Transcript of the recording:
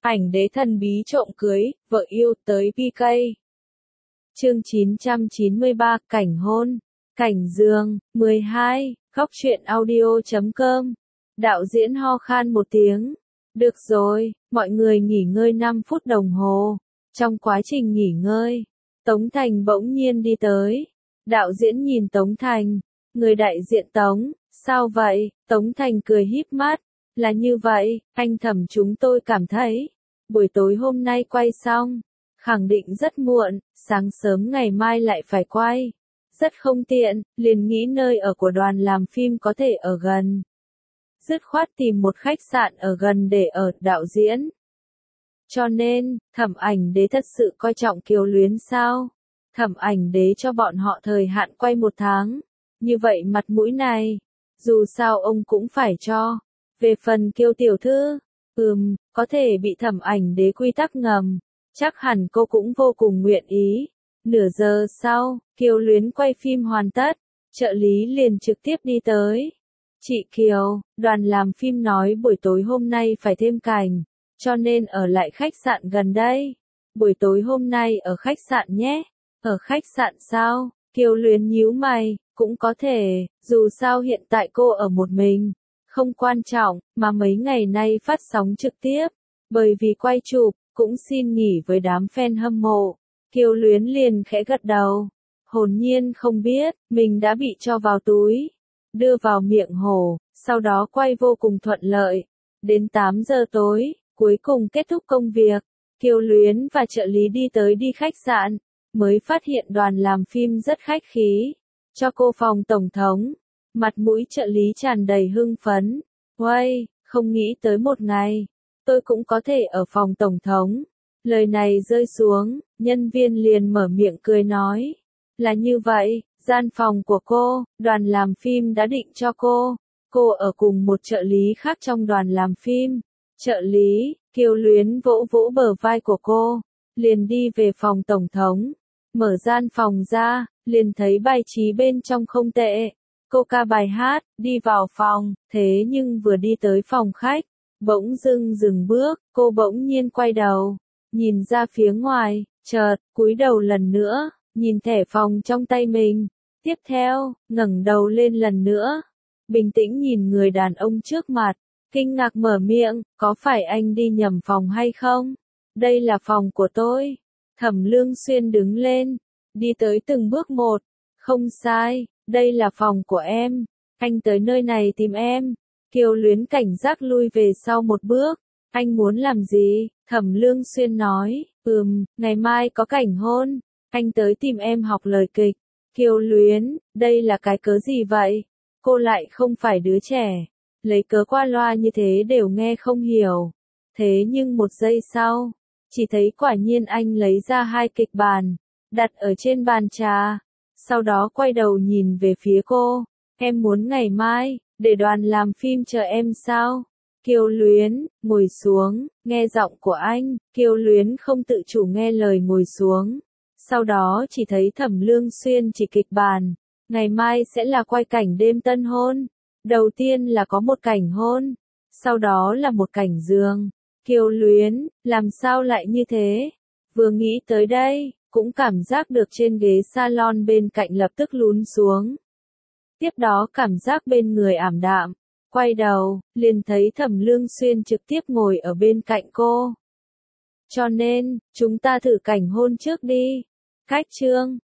Ảnh đế thần bí trộm cưới, vợ yêu tới PK. Chương 993, cảnh hôn, cảnh giường, 12, góc truyện audio.com. Đạo diễn ho khan một tiếng. Được rồi, mọi người nghỉ ngơi 5 phút đồng hồ. Trong quá trình nghỉ ngơi, Tống Thành bỗng nhiên đi tới. Đạo diễn nhìn Tống Thành, người đại diện Tống, sao vậy? Tống Thành cười híp mắt, là như vậy, anh Thẩm chúng tôi cảm thấy, buổi tối hôm nay quay xong, khẳng định rất muộn, sáng sớm ngày mai lại phải quay. Rất không tiện, liền nghĩ nơi ở của đoàn làm phim có thể ở gần. Dứt khoát tìm một khách sạn ở gần để ở, đạo diễn. Cho nên, Thẩm Ảnh Đế thật sự coi trọng Kiều Luyến sao? Thẩm Ảnh Đế cho bọn họ thời hạn quay 1 tháng. Như vậy mặt mũi này, dù sao ông cũng phải cho. Về phần Kiều tiểu thư, có thể bị Thẩm Ảnh Đế quy tắc ngầm, chắc hẳn cô cũng vô cùng nguyện ý. Nửa giờ sau, Kiều Luyến quay phim hoàn tất, trợ lý liền trực tiếp đi tới. Chị Kiều, đoàn làm phim nói buổi tối hôm nay phải thêm cảnh, cho nên ở lại khách sạn gần đây. Buổi tối hôm nay ở khách sạn nhé. Ở khách sạn sao? Kiều Luyến nhíu mày, cũng có thể, dù sao hiện tại cô ở một mình. Không quan trọng, mà mấy ngày nay phát sóng trực tiếp, bởi vì quay chụp, cũng xin nghỉ với đám fan hâm mộ. Kiều Luyến liền khẽ gật đầu, hồn nhiên không biết, mình đã bị cho vào túi, đưa vào miệng hổ, sau đó quay vô cùng thuận lợi. Đến 8 giờ tối, cuối cùng kết thúc công việc, Kiều Luyến và trợ lý đi khách sạn, mới phát hiện đoàn làm phim rất khách khí, cho cô phòng tổng thống. Mặt mũi trợ lý tràn đầy hưng phấn. Uây, không nghĩ tới một ngày, tôi cũng có thể ở phòng tổng thống. Lời này rơi xuống, nhân viên liền mở miệng cười nói. Là như vậy, gian phòng của cô, đoàn làm phim đã định cho cô. Cô ở cùng một trợ lý khác trong đoàn làm phim. Trợ lý, Kiều Luyến vỗ vỗ bờ vai của cô, liền đi về phòng tổng thống. Mở gian phòng ra, liền thấy bài trí bên trong không tệ. Cô ca bài hát, đi vào phòng, thế nhưng vừa đi tới phòng khách, bỗng dưng dừng bước, cô bỗng nhiên quay đầu, nhìn ra phía ngoài, chợt, cúi đầu lần nữa, nhìn thẻ phòng trong tay mình. Tiếp theo, ngẩng đầu lên lần nữa, bình tĩnh nhìn người đàn ông trước mặt, kinh ngạc mở miệng, có phải anh đi nhầm phòng hay không? Đây là phòng của tôi. Thẩm Lương Xuyên đứng lên, đi tới từng bước một, không sai. Đây là phòng của em, anh tới nơi này tìm em. Kiều Luyến cảnh giác lui về sau một bước, anh muốn làm gì? Thẩm Lương Xuyên nói, ngày mai có cảnh hôn, anh tới tìm em học lời kịch. Kiều Luyến, đây là cái cớ gì vậy? Cô lại không phải đứa trẻ, lấy cớ qua loa như thế đều nghe không hiểu. Thế nhưng một giây sau, chỉ thấy quả nhiên anh lấy ra 2 kịch bản, đặt ở trên bàn trà. Sau đó quay đầu nhìn về phía cô, em muốn ngày mai, để đoàn làm phim chờ em sao? Kiều Luyến, ngồi xuống, nghe giọng của anh, Kiều Luyến không tự chủ nghe lời ngồi xuống. Sau đó chỉ thấy Thẩm Lương Xuyên chỉ kịch bản, ngày mai sẽ là quay cảnh đêm tân hôn. Đầu tiên là có một cảnh hôn, sau đó là một cảnh giường. Kiều Luyến, làm sao lại như thế? Vừa nghĩ tới đây, cũng cảm giác được trên ghế salon bên cạnh lập tức lún xuống. Tiếp đó cảm giác bên người ảm đạm, quay đầu, liền thấy Thẩm Lương Xuyên trực tiếp ngồi ở bên cạnh cô. Cho nên, chúng ta thử cảnh hôn trước đi. Cách chương